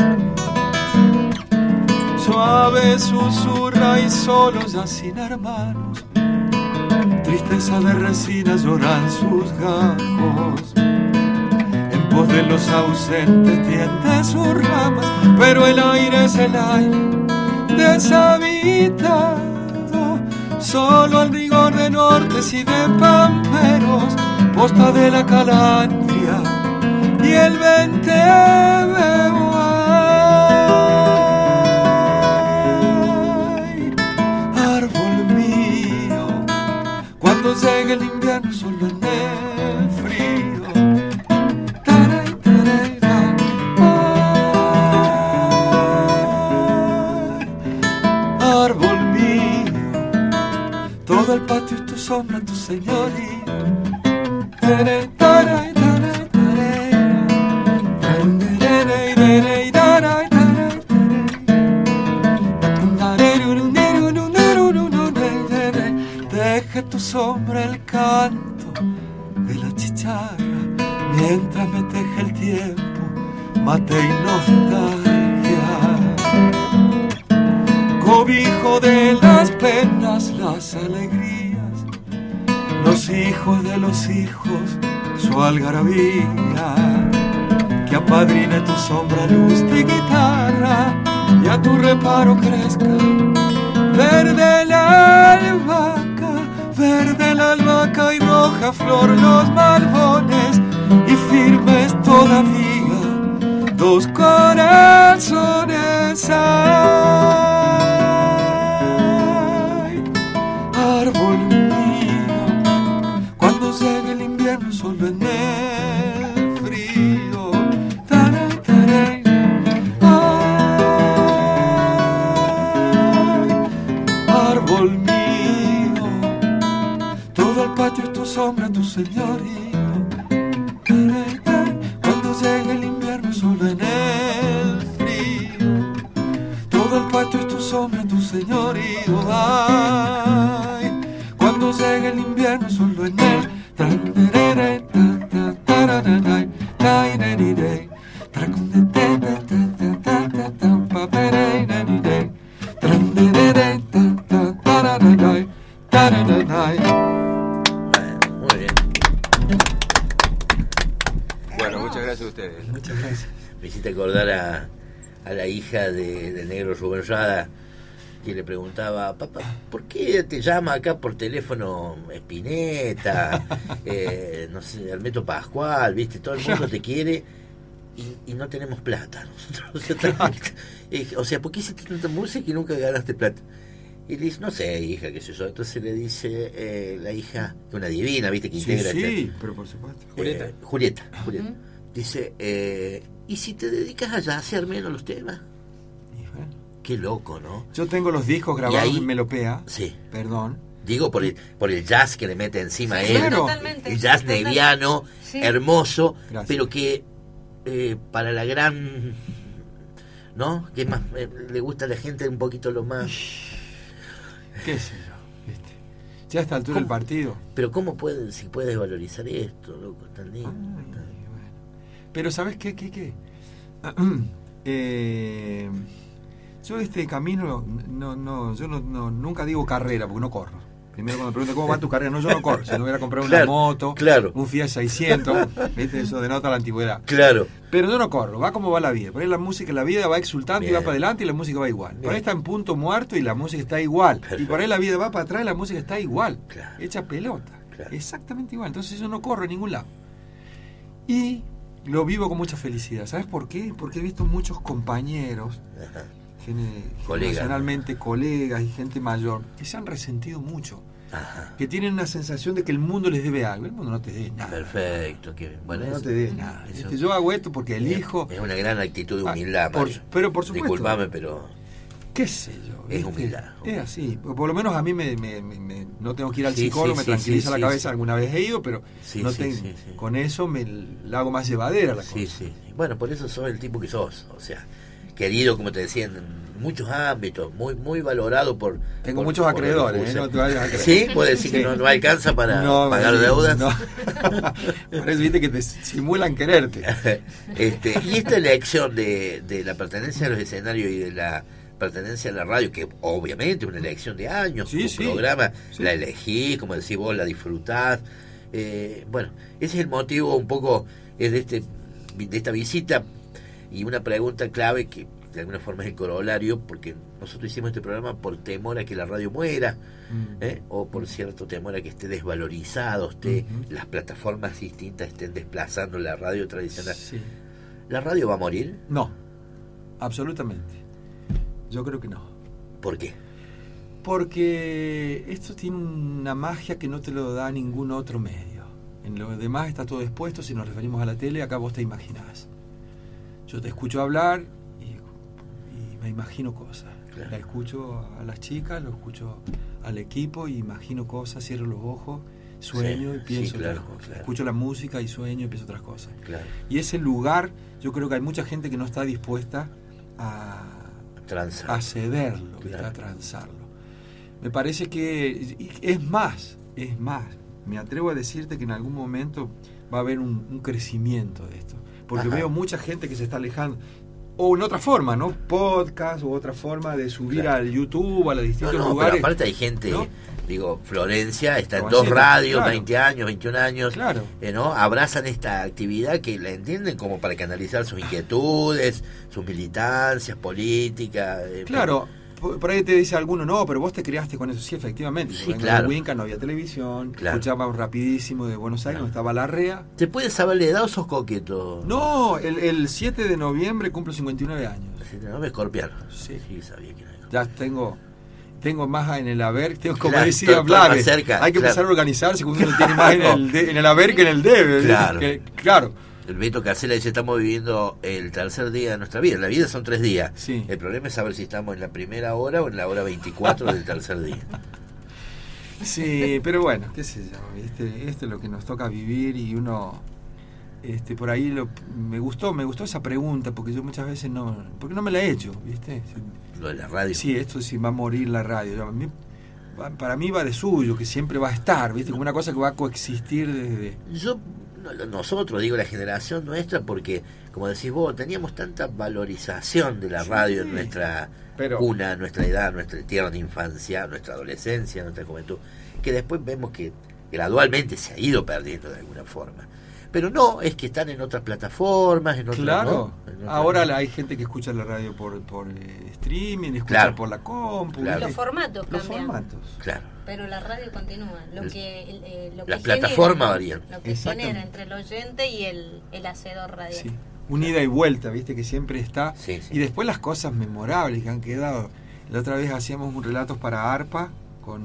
Suave susurra y solo ya sin hermanos, tristeza de resina lloran sus gajos. En pos de los ausentes tiende sus ramas, pero el aire es el aire deshabitado. Solo el rigor de nortes y de pamperos, posta de la calandria y el venteveo. Ay, árbol mío, cuando llegue el invierno solo en el frío. Taray, taray, taray. Ay, árbol mío, todo el patio es tu sombra, tu señoría. Taray, taray, taray, taray. Taray, taray, taray, taray. Deje tu sombra el canto de la chicharra mientras me teje el tiempo, mate y nostalgia. Cobijo de las penas, las alegrías, los hijos de los hijos, su algarabía. Que apadrine tu sombra, luz de guitarra, y a tu reparo crezca verde la albahaca, verde la albahaca y roja flor los malbones, y firmes todavía dos corazones. Ay, árbol mío, cuando llegue el invierno solo en el frío. Taray, taray. Árbol mío, todo el patio es tu sombra, tu señorío. Taray, taray. Cuando llegue el invierno solo en el frío, todo el patio es tu sombra, tu señorío. Ay, cuando llegue el invierno solo en el Muy bien. Bueno, muchas gracias a ustedes. Muchas gracias. Me hiciste acordar a la hija del negro Rubén Rada, que le preguntaba: papá, ¿por qué te llama acá por teléfono Spinetta, no sé, Alberto Pascual, viste, todo el mundo te quiere y no tenemos plata nosotros? O sea, ¿por qué hiciste tanta música y nunca ganaste plata? Y le dice: no sé, hija, qué sé yo. Entonces le dice la hija, una divina, viste, que integra. Sí, pero por supuesto. Julieta. Dice: ¿y si te dedicas a yacear menos los temas? Y bueno, Qué loco, ¿no? yo tengo los discos grabados ahí- en Melopea. Sí. Perdón. Digo por el jazz que le mete encima a Sí, él. claro. totalmente. El jazz Totalmente. neviano, Sí. hermoso, Gracias. pero que para la gran... ¿No? Que más le gusta a la gente un poquito lo más... ¿Qué sé yo? ¿Viste? Ya a esta altura del ¿Cómo? partido. Pero ¿cómo puedes, si puedes valorizar esto, loco? Tan lindo. Ay, bueno. Pero ¿sabes qué? Yo este camino yo nunca digo carrera porque no corro. Primero cuando me preguntan cómo va tu carrera, no, yo no corro. Si no hubiera comprado una Claro, moto, claro. un Fiat 600, ¿viste? Eso denota la antigüedad. Claro. Pero yo no corro, va como va la vida. Por ahí la música, la vida va exultante y Bien. va para adelante y la música va igual. Por Bien. ahí está en punto muerto y la música está igual. Perfecto. Y por ahí la vida va para atrás y la música está igual. Claro. Hecha pelota. Claro. Exactamente igual. Entonces yo no corro a ningún lado. Y lo vivo con mucha felicidad. ¿Sabes por qué? Porque he visto muchos compañeros, Ajá. Colegas, generacionalmente colegas y gente mayor, que se han resentido mucho. Ajá. Que tienen una sensación de que el mundo les debe algo. El mundo no te debe nada. Perfecto. Bueno, No eso- te debe nada. eso- Yo hago esto porque elijo. Es una gran actitud de humildad, Por- Mario. pero por supuesto. Disculpame, pero... ¿Qué sé yo? Es ¿viste? humildad. Es así. Por lo menos a mí no tengo que ir al Sí, psicólogo, sí, me sí, tranquiliza sí, la sí, cabeza. sí. Alguna vez he ido, pero Sí, no sí, tengo, sí, sí. con eso la hago más llevadera la Sí, cosa. sí. Bueno, por eso sos el tipo que sos. O sea, querido, como te decía, en muchos ámbitos, muy valorado Tengo por muchos por acreedores, el no te vayas a creer. Sí, puede decir Sí. que no alcanza para No, pagar no, deudas. no. Por eso viste que te simulan quererte. Y esta elección de la pertenencia a los escenarios y de la pertenencia a la radio, que obviamente es una elección de años, Sí, tu sí. programa, Sí. la elegís, como decís vos, la disfrutás. Bueno, ese es el motivo un poco de esta visita, y una pregunta clave que de alguna forma es el corolario, porque nosotros hicimos este programa por temor a que la radio muera, o por cierto temor a que esté desvalorizado, las plataformas distintas estén desplazando la radio tradicional. Sí. ¿La radio va a morir? No, absolutamente. Yo creo que no. ¿Por qué? Porque esto tiene una magia que no te lo da ningún otro medio. En lo demás está todo expuesto. Si nos referimos a la tele, acá vos te imaginás. Yo te escucho hablar y me imagino cosas. Claro. La escucho a las chicas, lo escucho al equipo y imagino cosas, cierro los ojos, sueño Sí, y pienso sí, claro, otras cosas. claro. Escucho la música y sueño y pienso otras cosas. Claro. Y ese lugar, yo creo que hay mucha gente que no está dispuesta a cederlo, Claro. a transarlo. Me parece que es más, me atrevo a decirte que en algún momento va a haber un crecimiento de esto, porque Ajá. veo mucha gente que se está alejando, o en otra forma, ¿no? Podcast o otra forma de subir Claro. al YouTube, a los distintos No, lugares. pero aparte hay gente, ¿no? digo, Florencia está en Florencia, 2 radios, claro. 20 años, 21 años, Claro. ¿no? Abrazan esta actividad que la entienden como para canalizar sus inquietudes, sus militancias políticas. Claro, por ahí te dice alguno, no, pero vos te criaste con eso. Sí, efectivamente. Sí, Yo vengo claro. de Huinca, no había televisión, Claro. escuchábamos rapidísimo de Buenos Aires, donde estaba Larrea. ¿Te puedes haberle dado esos coquetos? No, el 7 de noviembre cumplo 59 años. No me escorpiaron. Sí. Sabía que era escorpión. Ya tengo más en el haber, tengo como Claro, decía todo Blave, más cerca, hay que claro. empezar a organizarse cuando uno tiene más en el haber que en el debe. Claro. Claro. El Beto Casella dice, estamos viviendo el tercer día de nuestra vida. La vida son 3 días. Sí. El problema es saber si estamos en la primera hora o en la hora 24 del tercer día. Sí, pero bueno, qué sé yo, este es lo que nos toca vivir y uno, por ahí me gustó esa pregunta porque yo muchas veces porque no me la he hecho, ¿viste? Lo de la radio. Sí, esto sí va a morir la radio. Para mí va de suyo, que siempre va a estar, ¿viste? Como una cosa que va a coexistir desde... Nosotros, digo, la generación nuestra, porque, como decís vos, teníamos tanta valorización de la radio en nuestra cuna, nuestra edad, nuestra tierna infancia, nuestra adolescencia, nuestra juventud, que después vemos que gradualmente se ha ido perdiendo de alguna forma. Pero no, es que están en otras plataformas, en otras... Claro, ¿no? En otras, ahora ¿no? hay gente que escucha la radio por streaming, escucha Claro. por la compu. Claro. Los formatos Los cambian. formatos. Claro. Pero la radio continúa. Lo que Las plataformas varían. Lo que genera entre el oyente y el hacedor radial. Sí, un ida y vuelta, ¿viste? Que siempre está. Sí, sí. Y después las cosas memorables que han quedado. La otra vez hacíamos un relatos para ARPA con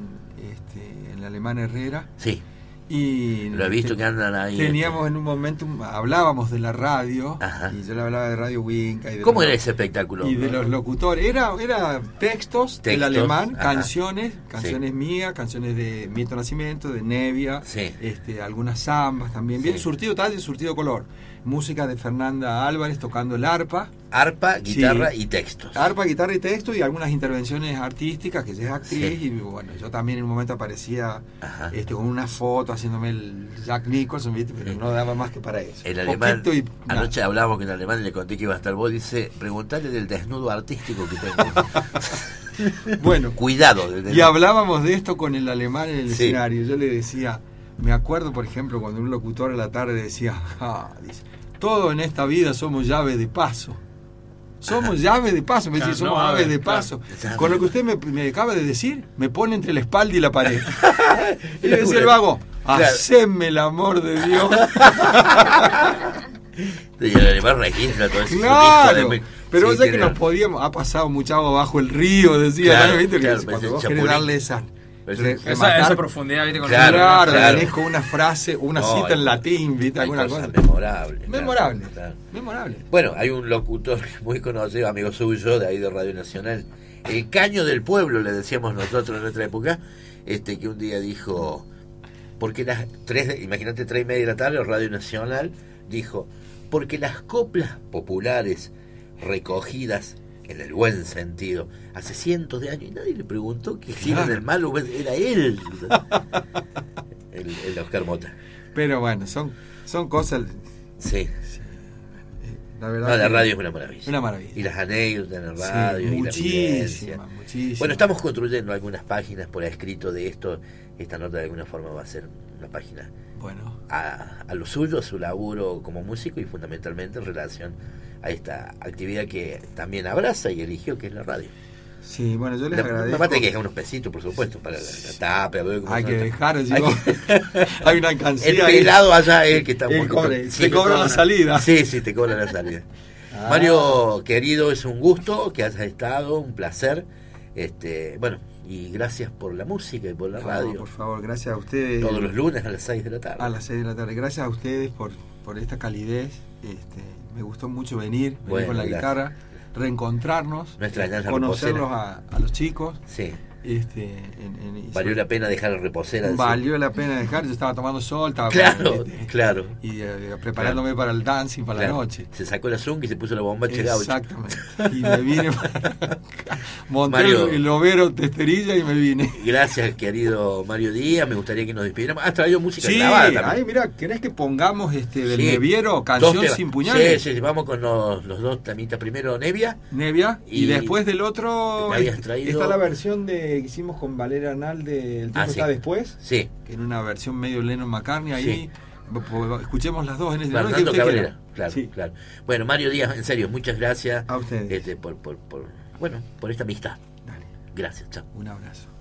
el alemán Herrera. Sí, Y lo he visto que andan ahí. teníamos en un momento, hablábamos de la radio. Ajá. Y yo le hablaba de Radio Winca. Y de ¿Cómo los- era ese espectáculo? Y de los locutores, era textos del alemán, ajá. canciones mías, canciones de Mieto Nacimiento, de Nevia, Sí. algunas zambas también, bien Sí. surtido tal y surtido color. Música de Fernanda Álvarez tocando el arpa, Arpa, guitarra Sí. y textos. arpa, guitarra y texto y algunas intervenciones artísticas, que ella es actriz Sí. y bueno, yo también en un momento aparecía Ajá. con una foto haciéndome el Jack Nicholson, ¿viste? Pero Sí. no daba más que para eso. El alemán, Poquito y nada. anoche hablábamos con el alemán y le conté que iba a estar vos, dice, preguntale del desnudo artístico que tengo. Bueno, Cuidado. y hablábamos de esto con el alemán en el Sí. escenario. Yo le decía, me acuerdo por ejemplo cuando un locutor a la tarde decía, dice, todo en esta vida somos llave de paso. Somos llave de paso, me dice, Claro, somos no, aves de claro. paso. Llave. Con lo que usted me acaba de decir, me pone entre la espalda y la pared. Y le decía el vago, Claro. haceme el amor de Dios. Y el alemán registra todo ese Claro, sufijo de- pero Sí, ya que tiene- nos podíamos, ha pasado mucha agua bajo el río, decía, Claro, ¿no? ¿Viste? claro, Que parece cuando vos Chapulín. querés darle esa... Parece- Esa profundidad, ¿viste? Con Claro, Claro, claro. venís con una frase, una No, cita en hay- latín, ¿viste? hay Alguna cosas cosa. memorables. claro, Memorable. claro. Memorable. Bueno, hay un locutor muy conocido, amigo suyo, de ahí de Radio Nacional, el caño del pueblo, le decíamos nosotros en nuestra época, que un día dijo, porque las 3, imagínate 3:30 de la tarde, Radio Nacional, dijo, porque las coplas populares recogidas en el buen sentido, hace cientos de años, y nadie le preguntó que si era en el mal o era él, el Oscar Mota. Pero bueno, son cosas... Sí. La verdad no, la radio es una maravilla. Una maravilla. Y las anécdotas en la radio, sí, y la vivencia. Muchísimas. Bueno, estamos construyendo algunas páginas por escrito de esto. Esta nota de alguna forma va a ser una página a lo suyo, a su laburo como músico y fundamentalmente en relación a esta actividad que también abraza y eligió, que es la radio. Sí, bueno, yo les agradezco. Aparte hay que dejar unos pesitos, por supuesto, para la tapa. Hay que dejar, hay una canción. El pelado allá es el que está un poquito... Te cobra la salida. Sí, te cobra la salida. Mario, querido, es un gusto que hayas estado, un placer. Bueno, y gracias por la música y por la radio. Por favor, gracias a ustedes. Todos los lunes a las 6 de la tarde. A las 6 de la tarde. Gracias a ustedes por esta calidez. Me gustó mucho venir con la guitarra, reencontrarnos, conocerlos a los chicos. Sí. Valió la pena dejar la reposera. Valió la pena dejar. Yo estaba tomando sol, estaba claro. Y preparándome para el dancing, para la noche. Se sacó la zunga y se puso la bomba gaucho. Exactamente. Y me vine para monté el lobero testerilla y me vine. Gracias, querido Mario Díaz. Me gustaría que nos despidiéramos. Has traído música grabada también. Ay, mira, ¿querés que pongamos del Neviero, Canción sin puñales? Sí, vamos con los dos temitas. Primero Nevia. Y después del otro está la versión que hicimos con Valeria Arnalde, El tiempo está después. Sí. Que en una versión medio Lennon McCartney ahí. Escuchemos las dos en Fernando Cabrera. Claro. Bueno, Mario Díaz, en serio, muchas gracias a ustedes por esta amistad. Dale. Gracias, chao. Un abrazo.